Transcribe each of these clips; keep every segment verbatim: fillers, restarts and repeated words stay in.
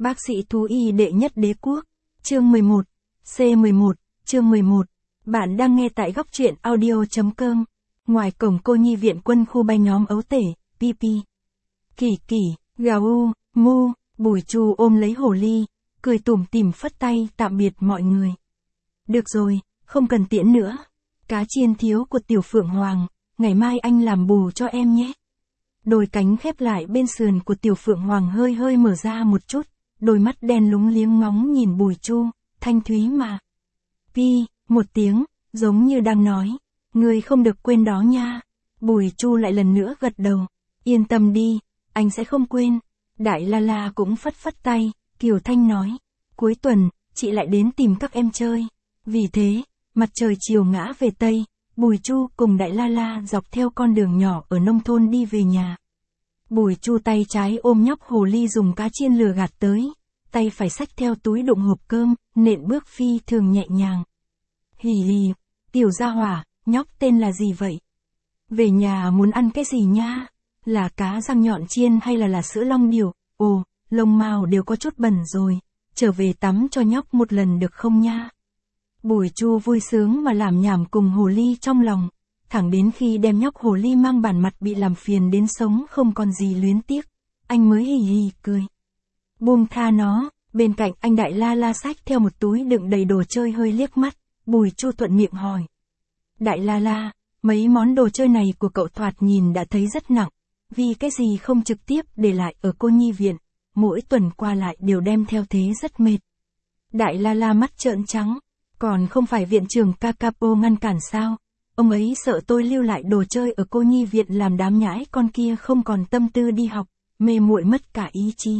Bác sĩ thú y đệ nhất đế quốc. Chương mười một. C mười một. Chương mười một. Bạn đang nghe tại góc truyện audio chấm com. Ngoài cổng cô nhi viện quân khu bay nhóm ấu tể, pi pi. Kỳ kỳ, gào u, mu, Bùi Chu ôm lấy hồ ly, cười tủm tỉm phất tay tạm biệt mọi người. Được rồi, không cần tiễn nữa. Cá chiên thiếu của tiểu Phượng Hoàng, ngày mai anh làm bù cho em nhé. Đôi cánh khép lại bên sườn của tiểu Phượng Hoàng hơi hơi mở ra một chút, đôi mắt đen lúng liếng ngóng nhìn Bùi Chu, thanh thúy mà. Pi, một tiếng, giống như đang nói, ngươi không được quên đó nha. Bùi Chu lại lần nữa gật đầu, yên tâm đi, anh sẽ không quên. Đại La La cũng phất phất tay, Kiều Thanh nói, cuối tuần, chị lại đến tìm các em chơi. Vì thế, mặt trời chiều ngã về Tây, Bùi Chu cùng Đại La La dọc theo con đường nhỏ ở nông thôn đi về nhà. Bùi Chu tay trái ôm nhóc hồ ly dùng cá chiên lừa gạt tới, tay phải xách theo túi đựng hộp cơm, nện bước phi thường nhẹ nhàng. Hì hì, tiểu gia hỏa, nhóc tên là gì vậy? Về nhà muốn ăn cái gì nha? Là cá răng nhọn chiên hay là là sữa long điểu? Ồ, lông mao đều có chút bẩn rồi, trở về tắm cho nhóc một lần được không nha? Bùi Chu vui sướng mà làm nhảm cùng hồ ly trong lòng, thẳng đến khi đem nhóc hồ ly mang bản mặt bị làm phiền đến sống không còn gì luyến tiếc, anh mới hì hì cười. Buông tha nó, bên cạnh anh Đại La La xách theo một túi đựng đầy đồ chơi hơi liếc mắt, Bùi Chu thuận miệng hỏi. Đại La La, mấy món đồ chơi này của cậu thoạt nhìn đã thấy rất nặng, vì cái gì không trực tiếp để lại ở cô nhi viện, mỗi tuần qua lại đều đem theo thế rất mệt. Đại La La mắt trợn trắng, còn không phải viện trưởng Kakapo ngăn cản sao? Ông ấy sợ tôi lưu lại đồ chơi ở cô nhi viện làm đám nhãi con kia không còn tâm tư đi học, mê muội mất cả ý chí.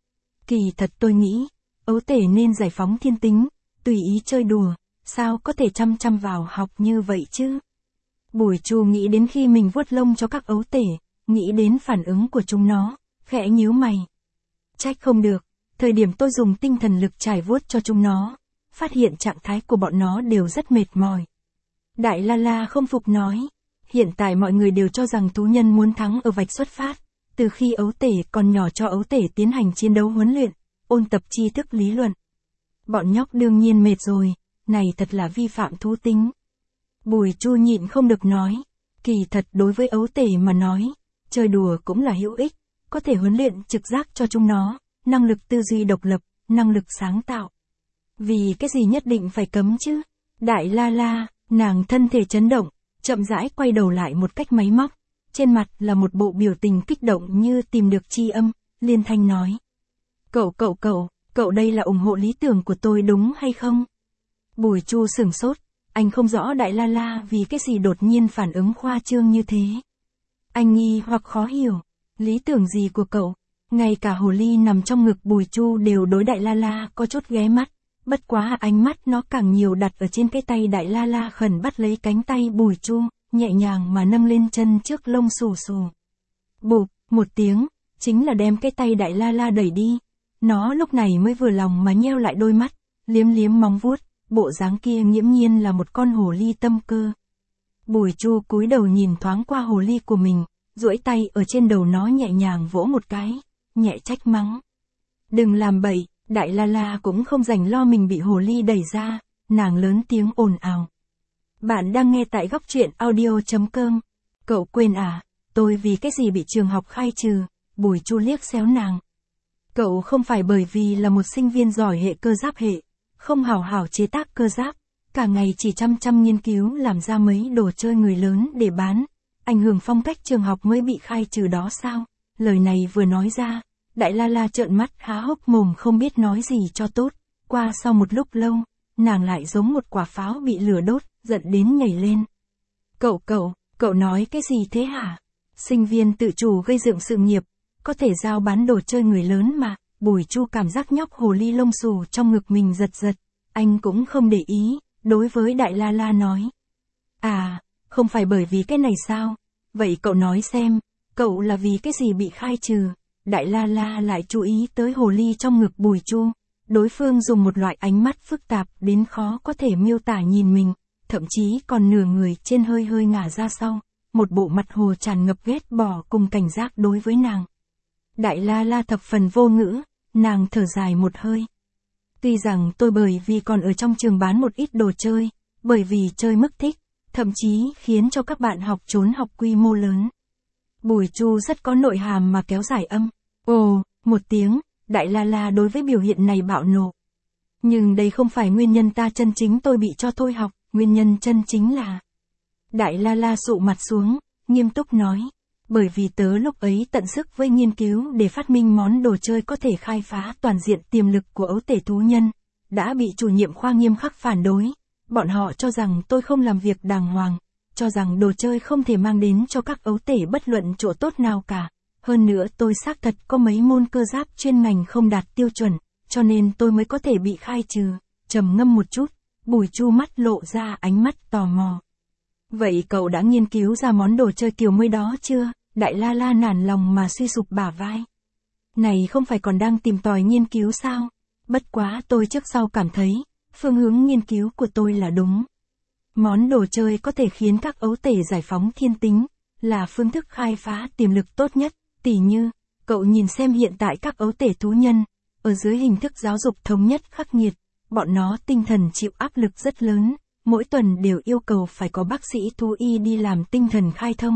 Kỳ thật tôi nghĩ, ấu tể nên giải phóng thiên tính, tùy ý chơi đùa, sao có thể chăm chăm vào học như vậy chứ? Bùi Chu nghĩ đến khi mình vuốt lông cho các ấu tể, nghĩ đến phản ứng của chúng nó, khẽ nhíu mày. Trách không được, thời điểm tôi dùng tinh thần lực trải vuốt cho chúng nó, phát hiện trạng thái của bọn nó đều rất mệt mỏi. Đại La La không phục nói, hiện tại mọi người đều cho rằng thú nhân muốn thắng ở vạch xuất phát, từ khi ấu tể còn nhỏ cho ấu tể tiến hành chiến đấu huấn luyện, ôn tập tri thức lý luận. Bọn nhóc đương nhiên mệt rồi, này thật là vi phạm thú tính. Bùi Chu nhịn không được nói, kỳ thật đối với ấu tể mà nói, chơi đùa cũng là hữu ích, có thể huấn luyện trực giác cho chúng nó, năng lực tư duy độc lập, năng lực sáng tạo. Vì cái gì nhất định phải cấm chứ? Đại La La, nàng thân thể chấn động, chậm rãi quay đầu lại một cách máy móc, trên mặt là một bộ biểu tình kích động như tìm được chi âm, liên thanh nói. Cậu cậu cậu, cậu đây là ủng hộ lý tưởng của tôi đúng hay không? Bùi Chu sửng sốt, anh không rõ Đại La La vì cái gì đột nhiên phản ứng khoa trương như thế. Anh nghi hoặc khó hiểu, lý tưởng gì của cậu? Ngay cả hồ ly nằm trong ngực Bùi Chu đều đối Đại La La có chút ghé mắt, bất quá ánh mắt nó càng nhiều đặt ở trên cái tay Đại La La khẩn bắt lấy cánh tay Bùi Chu, nhẹ nhàng mà nâng lên chân trước lông xù xù. Bụp, một tiếng, chính là đem cái tay Đại La La đẩy đi. Nó lúc này mới vừa lòng mà nheo lại đôi mắt, liếm liếm móng vuốt, bộ dáng kia nghiễm nhiên là một con hồ ly tâm cơ. Bùi Chu cúi đầu nhìn thoáng qua hồ ly của mình, duỗi tay ở trên đầu nó nhẹ nhàng vỗ một cái, nhẹ trách mắng. Đừng làm bậy, Đại La La cũng không rảnh lo mình bị hồ ly đẩy ra, nàng lớn tiếng ồn ào. Bạn đang nghe tại góc truyện audio chấm com. Cậu quên à, tôi vì cái gì bị trường học khai trừ? Bùi Chu liếc xéo nàng. Cậu không phải bởi vì là một sinh viên giỏi hệ cơ giáp hệ, không hào hảo chế tác cơ giáp, cả ngày chỉ chăm chăm nghiên cứu làm ra mấy đồ chơi người lớn để bán, ảnh hưởng phong cách trường học mới bị khai trừ đó sao? Lời này vừa nói ra, Đại La La trợn mắt há hốc mồm không biết nói gì cho tốt, qua sau một lúc lâu, nàng lại giống một quả pháo bị lửa đốt, giận đến nhảy lên. Cậu cậu, cậu nói cái gì thế hả? Sinh viên tự chủ gây dựng sự nghiệp, có thể giao bán đồ chơi người lớn mà. Bùi Chu cảm giác nhóc hồ ly lông xù trong ngực mình giật giật, anh cũng không để ý, đối với Đại La La nói. À, không phải bởi vì cái này sao? Vậy cậu nói xem, cậu là vì cái gì bị khai trừ? Đại La La lại chú ý tới hồ ly trong ngực Bùi Chu, đối phương dùng một loại ánh mắt phức tạp đến khó có thể miêu tả nhìn mình, thậm chí còn nửa người trên hơi hơi ngả ra sau, một bộ mặt hồ tràn ngập ghét bỏ cùng cảnh giác đối với nàng. Đại La La thập phần vô ngữ, nàng thở dài một hơi. Tuy rằng tôi bởi vì còn ở trong trường bán một ít đồ chơi, bởi vì chơi mức thích, thậm chí khiến cho các bạn học trốn học quy mô lớn. Bùi Chu rất có nội hàm mà kéo dài âm. Ồ, một tiếng, Đại La La đối với biểu hiện này bạo nộ. Nhưng đây không phải nguyên nhân ta chân chính tôi bị cho thôi học, nguyên nhân chân chính là... Đại La La sụ mặt xuống, nghiêm túc nói. Bởi vì tớ lúc ấy tận sức với nghiên cứu để phát minh món đồ chơi có thể khai phá toàn diện tiềm lực của ấu tể thú nhân, đã bị chủ nhiệm khoa nghiêm khắc phản đối. Bọn họ cho rằng tôi không làm việc đàng hoàng, cho rằng đồ chơi không thể mang đến cho các ấu tể bất luận chỗ tốt nào cả. Hơn nữa tôi xác thật có mấy môn cơ giáp chuyên ngành không đạt tiêu chuẩn, cho nên tôi mới có thể bị khai trừ. Trầm ngâm một chút, Bùi Chu mắt lộ ra ánh mắt tò mò. Vậy cậu đã nghiên cứu ra món đồ chơi kiểu mới đó chưa? Đại La La nản lòng mà suy sụp bả vai. Này không phải còn đang tìm tòi nghiên cứu sao? Bất quá tôi trước sau cảm thấy, phương hướng nghiên cứu của tôi là đúng. Món đồ chơi có thể khiến các ấu tể giải phóng thiên tính, là phương thức khai phá tiềm lực tốt nhất. Tỉ như, cậu nhìn xem hiện tại các ấu tể thú nhân, ở dưới hình thức giáo dục thống nhất khắc nghiệt, bọn nó tinh thần chịu áp lực rất lớn, mỗi tuần đều yêu cầu phải có bác sĩ thú y đi làm tinh thần khai thông.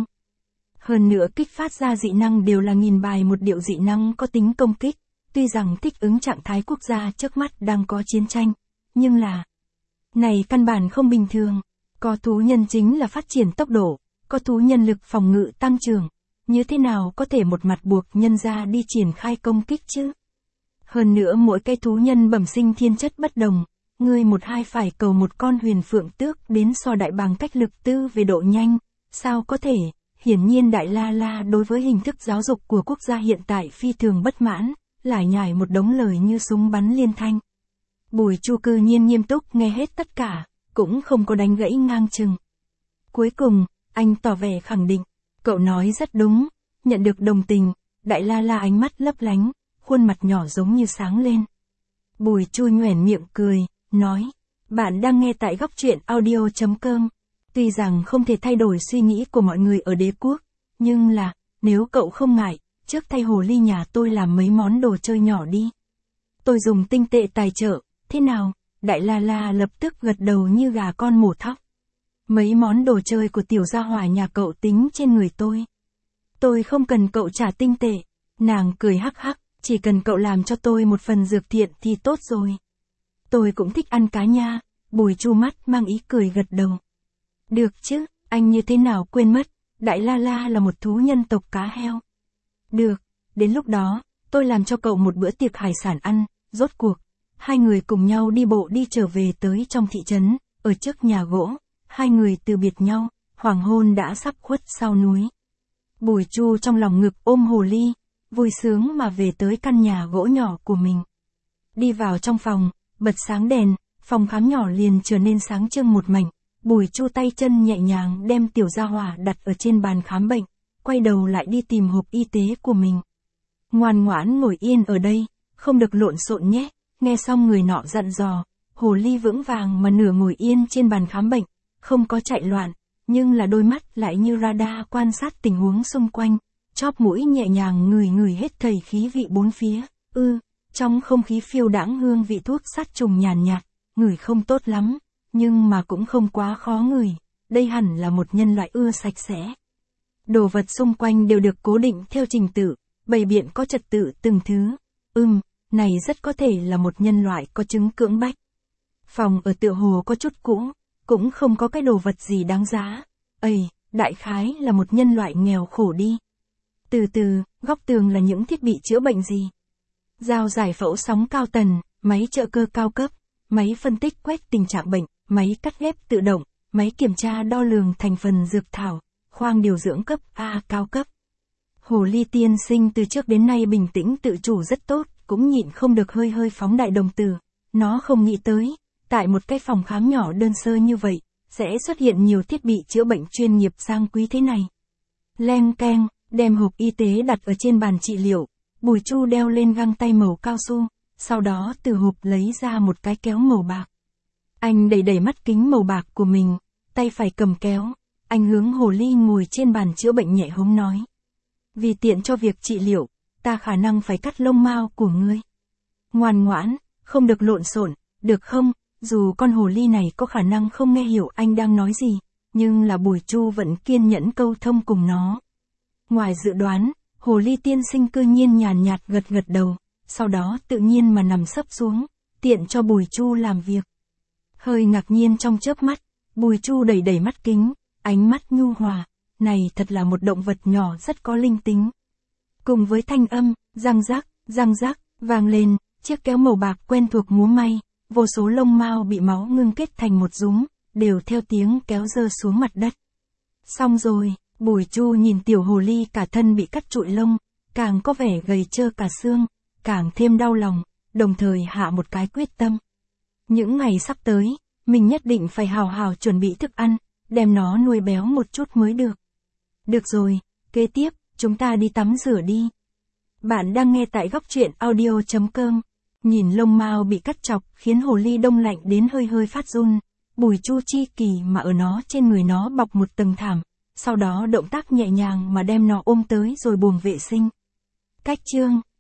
Hơn nữa kích phát ra dị năng đều là nghìn bài một điệu dị năng có tính công kích, tuy rằng thích ứng trạng thái quốc gia trước mắt đang có chiến tranh, nhưng là... Này căn bản không bình thường, có thú nhân chính là phát triển tốc độ, có thú nhân lực phòng ngự tăng trưởng, như thế nào có thể một mặt buộc nhân ra đi triển khai công kích chứ? Hơn nữa mỗi cái thú nhân bẩm sinh thiên chất bất đồng, ngươi một hai phải cầu một con huyền phượng tước đến so đại bằng cách lực tư về độ nhanh, sao có thể? Hiển nhiên Đại La La đối với hình thức giáo dục của quốc gia hiện tại phi thường bất mãn, lải nhải một đống lời như súng bắn liên thanh. Bùi Chu cư nhiên nghiêm túc nghe hết tất cả, cũng không có đánh gãy ngang chừng. Cuối cùng, anh tỏ vẻ khẳng định, cậu nói rất đúng, nhận được đồng tình, Đại La La ánh mắt lấp lánh, khuôn mặt nhỏ giống như sáng lên. Bùi Chu nhoẻn miệng cười, nói, bạn đang nghe tại góc truyện audio chấm com. Tuy rằng không thể thay đổi suy nghĩ của mọi người ở đế quốc, nhưng là, nếu cậu không ngại, trước thay hồ ly nhà tôi làm mấy món đồ chơi nhỏ đi. Tôi dùng tinh tệ tài trợ, thế nào? Đại La La lập tức gật đầu như gà con mổ thóc. Mấy món đồ chơi của tiểu gia hỏa nhà cậu tính trên người tôi. Tôi không cần cậu trả tinh tệ. Nàng cười hắc hắc, chỉ cần cậu làm cho tôi một phần dược thiện thì tốt rồi. Tôi cũng thích ăn cá nha. Bùi Chu mắt mang ý cười gật đầu. Được chứ, anh như thế nào quên mất, Đại La La là một thú nhân tộc cá heo. Được, đến lúc đó, tôi làm cho cậu một bữa tiệc hải sản ăn. Rốt cuộc, hai người cùng nhau đi bộ đi trở về tới trong thị trấn, ở trước nhà gỗ, hai người từ biệt nhau, hoàng hôn đã sắp khuất sau núi. Bùi Chu trong lòng ngực ôm hồ ly, vui sướng mà về tới căn nhà gỗ nhỏ của mình. Đi vào trong phòng, bật sáng đèn, phòng khám nhỏ liền trở nên sáng trưng một mảnh. Bùi Chu tay chân nhẹ nhàng đem tiểu gia hỏa đặt ở trên bàn khám bệnh, quay đầu lại đi tìm hộp y tế của mình. Ngoan ngoãn ngồi yên ở đây, không được lộn xộn nhé. Nghe xong người nọ dặn dò, hồ ly vững vàng mà nửa ngồi yên trên bàn khám bệnh, không có chạy loạn, nhưng là đôi mắt lại như radar quan sát tình huống xung quanh, chóp mũi nhẹ nhàng ngửi ngửi hết thảy khí vị bốn phía. Ư, ừ, trong không khí phiêu đãng hương vị thuốc sát trùng nhàn nhạt, ngửi không tốt lắm, nhưng mà cũng không quá khó ngửi, đây hẳn là một nhân loại ưa sạch sẽ. Đồ vật xung quanh đều được cố định theo trình tự, bày biện có trật tự từng thứ. Ừm, này rất có thể là một nhân loại có chứng cưỡng bách. Phòng ở tựa hồ có chút cũ, cũng không có cái đồ vật gì đáng giá. Ây, đại khái là một nhân loại nghèo khổ đi. Từ từ, góc tường là những thiết bị chữa bệnh gì? Dao giải phẫu sóng cao tần, máy trợ cơ cao cấp, máy phân tích quét tình trạng bệnh, máy cắt ghép tự động, máy kiểm tra đo lường thành phần dược thảo, khoang điều dưỡng cấp A cao cấp. Hồ ly tiên sinh từ trước đến nay bình tĩnh tự chủ rất tốt, cũng nhịn không được hơi hơi phóng đại đồng tử. Nó không nghĩ tới, tại một cái phòng khám nhỏ đơn sơ như vậy, sẽ xuất hiện nhiều thiết bị chữa bệnh chuyên nghiệp sang quý thế này. Leng keng, đem hộp y tế đặt ở trên bàn trị liệu, Bùi Chu đeo lên găng tay màu cao su, sau đó từ hộp lấy ra một cái kéo màu bạc. Anh đẩy đẩy mắt kính màu bạc của mình, tay phải cầm kéo, anh hướng hồ ly ngồi trên bàn chữa bệnh nhẹ hống nói. Vì tiện cho việc trị liệu, ta khả năng phải cắt lông mao của ngươi. Ngoan ngoãn, không được lộn xộn, được không? Dù con hồ ly này có khả năng không nghe hiểu anh đang nói gì, nhưng là Bùi Chu vẫn kiên nhẫn câu thông cùng nó. Ngoài dự đoán, hồ ly tiên sinh cư nhiên nhàn nhạt gật gật đầu, sau đó tự nhiên mà nằm sấp xuống, tiện cho Bùi Chu làm việc. Hơi ngạc nhiên trong chớp mắt, Bùi Chu đẩy đẩy mắt kính, ánh mắt nhu hòa, này thật là một động vật nhỏ rất có linh tính. Cùng với thanh âm, răng rắc, răng rắc, vang lên, chiếc kéo màu bạc quen thuộc múa may, vô số lông mao bị máu ngưng kết thành một dúm, đều theo tiếng kéo rơi xuống mặt đất. Xong rồi, Bùi Chu nhìn tiểu hồ ly cả thân bị cắt trụi lông, càng có vẻ gầy trơ cả xương, càng thêm đau lòng, đồng thời hạ một cái quyết tâm. Những ngày sắp tới, mình nhất định phải hào hào chuẩn bị thức ăn, đem nó nuôi béo một chút mới được. Được rồi, kế tiếp, chúng ta đi tắm rửa đi. Bạn đang nghe tại góc truyện audio chấm com. Nhìn lông mao bị cắt chọc khiến hồ ly đông lạnh đến hơi hơi phát run. Bùi Chu chi kỳ mà ở nó trên người nó bọc một tầng thảm, sau đó động tác nhẹ nhàng mà đem nó ôm tới rồi buồng vệ sinh. Cách chương